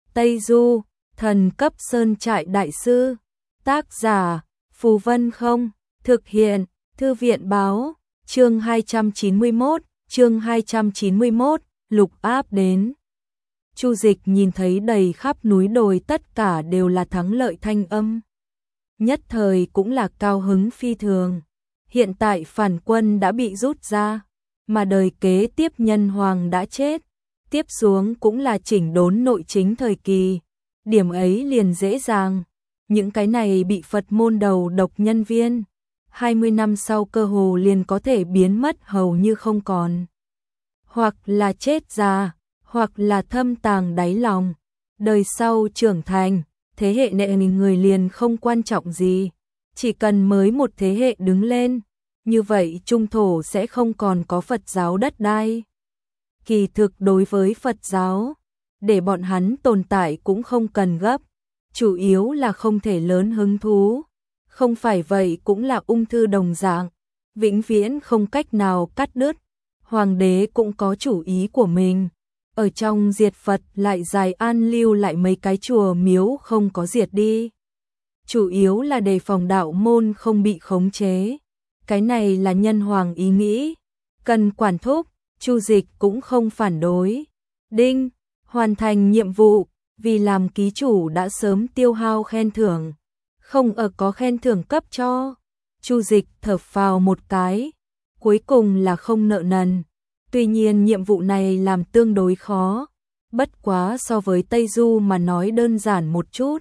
Tây Du, thần cấp sơn trại đại sư. Tác giả, Phù Vân Không. Thực hiện, Thư viện báo. Chương 291, Lục Áp đến. Chu Dịch nhìn thấy đầy khắp núi đồi tất cả đều là thắng lợi thanh âm. Nhất thời cũng là cao hứng phi thường. Hiện tại phản quân đã bị rút ra, mà đời kế tiếp nhân hoàng đã chết. Tiếp xuống cũng là chỉnh đốn nội chính thời kỳ. Điểm ấy liền dễ dàng. Những cái này bị Phật môn đầu độc nhân viên, 20 năm sau cơ hồ liền có thể biến mất hầu như không còn. Hoặc là chết già, hoặc là thâm tàng đáy lòng. Đời sau trưởng thành, thế hệ nệ người liền không quan trọng gì. Chỉ cần mới một thế hệ đứng lên, như vậy trung thổ sẽ không còn có Phật giáo đất đai. Kỳ thực đối với Phật giáo, để bọn hắn tồn tại cũng không cần gấp. Chủ yếu là không thể lớn hứng thú. Không phải vậy cũng là ung thư đồng dạng, vĩnh viễn không cách nào cắt đứt. Hoàng đế cũng có chủ ý của mình. Ở trong diệt Phật lại dài an lưu lại mấy cái chùa miếu không có diệt đi. Chủ yếu là đề phòng đạo môn không bị khống chế. Cái này là nhân hoàng ý nghĩ. Cần quản thúc, Chu Dịch cũng không phản đối. Đinh, hoàn thành nhiệm vụ, vì làm ký chủ đã sớm tiêu hao khen thưởng. Không có khen thưởng cấp cho. Chu Dịch thở phào một cái. Cuối cùng là không nợ nần. Tuy nhiên nhiệm vụ này làm tương đối khó. Bất quá so với Tây Du mà nói đơn giản một chút.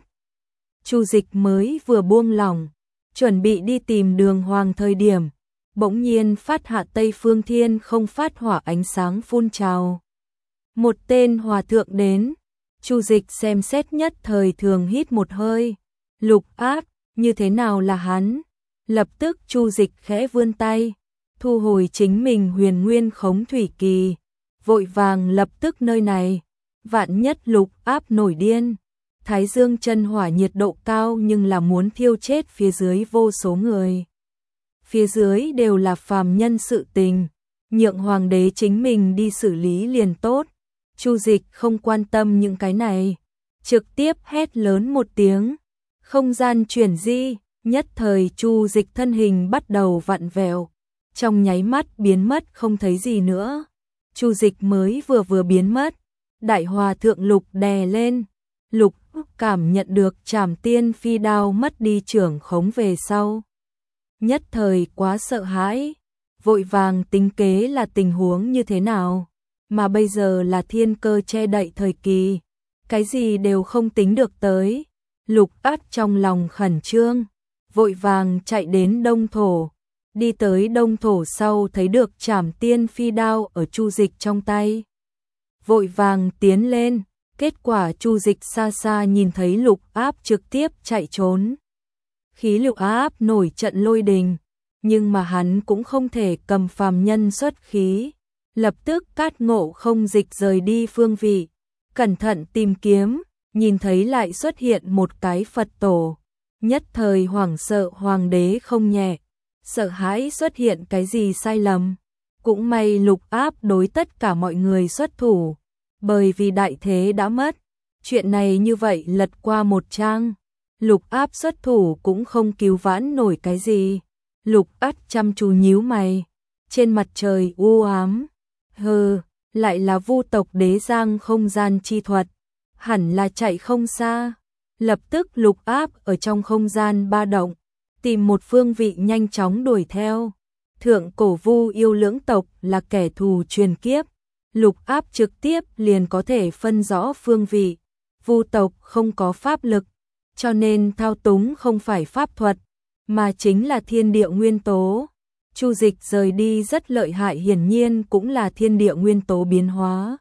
Chu Dịch mới vừa buông lỏng, chuẩn bị đi tìm Đường Hoàng thời điểm. Bỗng nhiên phát hạ Tây Phương Thiên không phát hỏa ánh sáng phun trào. Một tên hòa thượng đến. Chu Dịch xem xét nhất thời thường hít một hơi. Lục Áp, như thế nào là hắn? Lập tức Chu Dịch khẽ vươn tay, thu hồi chính mình huyền nguyên khống thủy kỳ, vội vàng lập tức nơi này. Vạn nhất Lục Áp nổi điên, Thái Dương chân hỏa nhiệt độ cao nhưng là muốn thiêu chết phía dưới vô số người. Phía dưới đều là phàm nhân sự tình, nhượng hoàng đế chính mình đi xử lý liền tốt. Chu Dịch không quan tâm những cái này, trực tiếp hét lớn một tiếng. Không gian chuyển di, nhất thời Chu Dịch thân hình bắt đầu vặn vẹo, trong nháy mắt biến mất không thấy gì nữa. Chu Dịch mới vừa biến mất, Đại Hòa Thượng Lục đè lên. Lục cảm nhận được Trảm Tiên Phi Đao mất đi trưởng khống về sau. Nhất thời quá sợ hãi, vội vàng tính kế là tình huống như thế nào. Mà bây giờ là thiên cơ che đậy thời kỳ, cái gì đều không tính được tới. Lục Áp trong lòng khẩn trương, vội vàng chạy đến Đông Thổ. Đi tới Đông Thổ sau thấy được Trảm Tiên Phi Đao ở Chu Dịch trong tay. Vội vàng tiến lên, kết quả Chu Dịch xa xa nhìn thấy Lục Áp trực tiếp chạy trốn. Khí Lục Áp nổi trận lôi đình, nhưng mà hắn cũng không thể cầm phàm nhân xuất khí. Lập tức Cát Ngộ Không Dịch rời đi phương vị, cẩn thận tìm kiếm, nhìn thấy lại xuất hiện một cái Phật tổ. Nhất thời hoảng sợ hoàng đế không nhẹ, sợ hãi xuất hiện cái gì sai lầm. Cũng may Lục Áp đối tất cả mọi người xuất thủ, bởi vì đại thế đã mất. Chuyện này như vậy lật qua một trang, Lục Áp xuất thủ cũng không cứu vãn nổi cái gì. Lục Áp chăm chú nhíu mày, trên mặt trời u ám. Hừ, lại là Vu tộc đế giang không gian chi thuật, hẳn là chạy không xa. Lập tức Lục Áp ở trong không gian ba động, tìm một phương vị nhanh chóng đuổi theo. Thượng cổ Vu yêu lưỡng tộc là kẻ thù truyền kiếp, Lục Áp trực tiếp liền có thể phân rõ phương vị. Vu tộc không có pháp lực, cho nên thao túng không phải pháp thuật, mà chính là thiên địa nguyên tố. Chu Dịch rời đi rất lợi hại, hiển nhiên cũng là thiên địa nguyên tố biến hóa.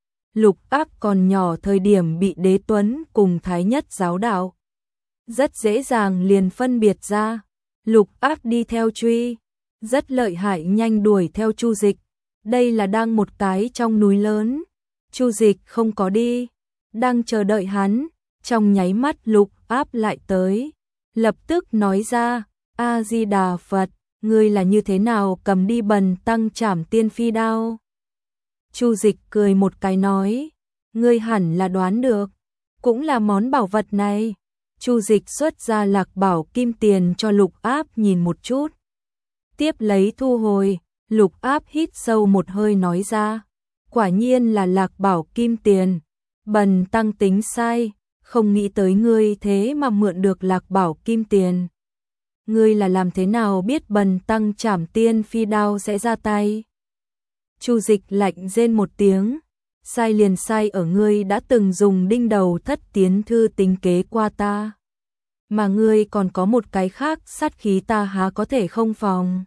Lục Áp còn nhỏ thời điểm bị Đế Tuấn cùng Thái Nhất giáo đạo, rất dễ dàng liền phân biệt ra. Lục Áp đi theo truy, rất lợi hại, nhanh đuổi theo Chu Dịch. Đây là đang một cái trong núi lớn. Chu Dịch không có đi, đang chờ đợi hắn. Trong nháy mắt Lục Áp lại tới, lập tức nói ra: A Di Đà Phật, ngươi là như thế nào cầm đi bần tăng Trảm Tiên Phi Đao? Chu Dịch cười một cái nói: ngươi hẳn là đoán được, cũng là món bảo vật này. Chu Dịch xuất ra Lạc Bảo Kim Tiền cho Lục Áp nhìn một chút. Tiếp lấy thu hồi, Lục Áp hít sâu một hơi nói ra. Quả nhiên là Lạc Bảo Kim Tiền. Bần tăng tính sai, không nghĩ tới ngươi thế mà mượn được Lạc Bảo Kim Tiền. Ngươi là làm thế nào biết bần tăng Trảm Tiên Phi Đao sẽ ra tay? Chu Dịch lạnh rên một tiếng. Sai liền sai ở ngươi đã từng dùng đinh đầu Thất Tiến Thư tính kế qua ta. Mà ngươi còn có một cái khác, sát khí ta há có thể không phòng.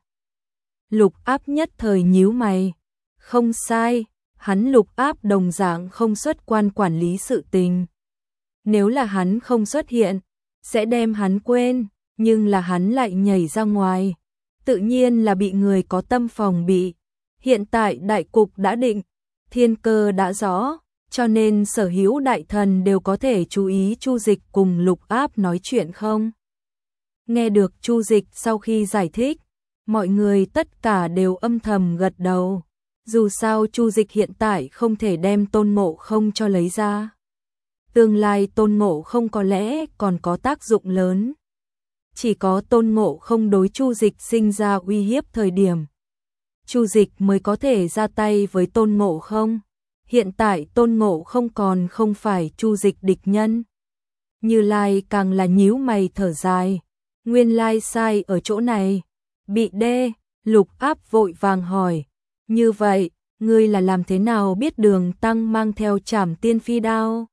Lục Áp nhất thời nhíu mày. Không sai, hắn Lục Áp đồng dạng không xuất quan quản lý sự tình. Nếu là hắn không xuất hiện, sẽ đem hắn quên, nhưng là hắn lại nhảy ra ngoài. Tự nhiên là bị người có tâm phòng bị. Hiện tại đại cục đã định, thiên cơ đã rõ, cho nên sở hữu đại thần đều có thể chú ý Chu Dịch cùng Lục Áp nói chuyện không. Nghe được Chu Dịch sau khi giải thích, mọi người tất cả đều âm thầm gật đầu. Dù sao Chu Dịch hiện tại không thể đem Tôn Ngộ Không cho lấy ra. Tương lai Tôn Ngộ Không có lẽ còn có tác dụng lớn. Chỉ có Tôn Ngộ Không đối Chu Dịch sinh ra uy hiếp thời điểm, Chu Dịch mới có thể ra tay với Tôn Ngộ Không. Hiện tại Tôn Ngộ Không còn không phải Chu Dịch địch nhân. Như Lai càng là nhíu mày thở dài. Nguyên lai sai ở chỗ này. Bị đê, Lục Áp vội vàng hỏi. Như vậy, ngươi là làm thế nào biết Đường Tăng mang theo Trảm Tiên Phi Đao?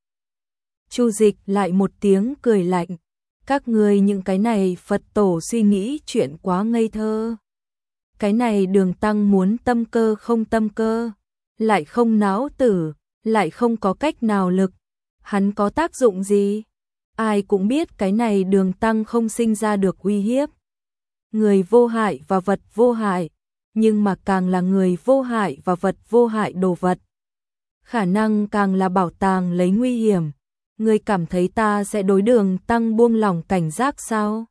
Chu Dịch lại một tiếng cười lạnh. Các ngươi những cái này Phật tổ suy nghĩ chuyện quá ngây thơ. Cái này Đường Tăng muốn tâm cơ không tâm cơ, lại không não tử, lại không có cách nào lực. Hắn có tác dụng gì? Ai cũng biết cái này Đường Tăng không sinh ra được uy hiếp. Người vô hại và vật vô hại, nhưng mà càng là người vô hại và vật vô hại đồ vật, khả năng càng là bảo tàng lấy nguy hiểm. Ngươi cảm thấy ta sẽ đối Đường Tăng buông lỏng cảnh giác sao?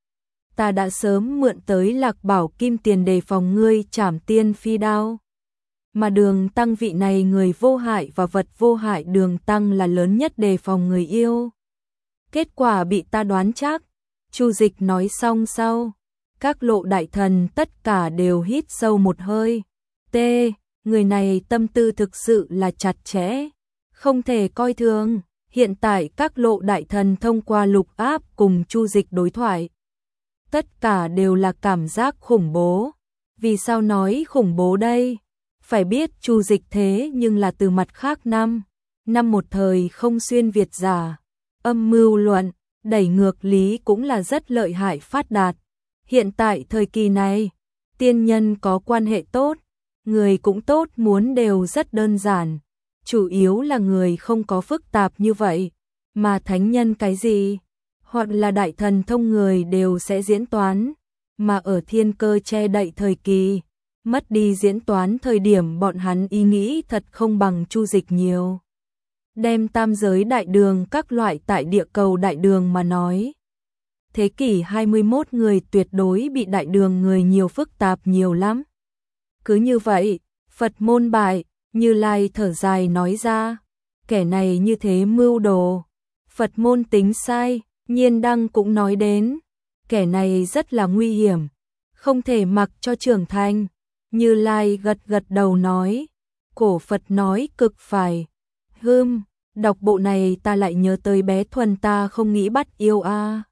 Ta đã sớm mượn tới Lạc Bảo Kim Tiền đề phòng ngươi Trảm Tiên Phi Đao. Mà Đường Tăng vị này người vô hại và vật vô hại, Đường Tăng là lớn nhất đề phòng người yêu. Kết quả bị ta đoán chắc. Chu Dịch nói xong sau, các lộ đại thần tất cả đều hít sâu một hơi. Người này tâm tư thực sự là chặt chẽ, không thể coi thường. Hiện tại các lộ đại thần thông qua Lục Áp cùng Chu Dịch đối thoại, tất cả đều là cảm giác khủng bố. Vì sao nói khủng bố đây? Phải biết Chu Dịch thế nhưng là từ mặt khác năm một thời không xuyên Việt giả, âm mưu luận, đẩy ngược lý cũng là rất lợi hại phát đạt. Hiện tại thời kỳ này, tiên nhân có quan hệ tốt, người cũng tốt muốn đều rất đơn giản. Chủ yếu là người không có phức tạp như vậy, mà thánh nhân cái gì, hoặc là đại thần thông người đều sẽ diễn toán, mà ở thiên cơ che đậy thời kỳ, mất đi diễn toán thời điểm bọn hắn ý nghĩ thật không bằng Chu Dịch nhiều. Đem tam giới đại đường các loại tại địa cầu đại đường mà nói. Thế kỷ 21 người tuyệt đối bị đại đường người nhiều phức tạp nhiều lắm. Cứ như vậy, Phật môn bại, Như Lai thở dài nói ra, kẻ này như thế mưu đồ. Phật môn tính sai, Nhiên Đăng cũng nói đến, kẻ này rất là nguy hiểm, không thể mặc cho trưởng thành. Như Lai gật gật đầu nói, cổ Phật nói cực phải. Đọc bộ này ta lại nhớ tới bé Thuần ta không nghĩ bắt yêu a.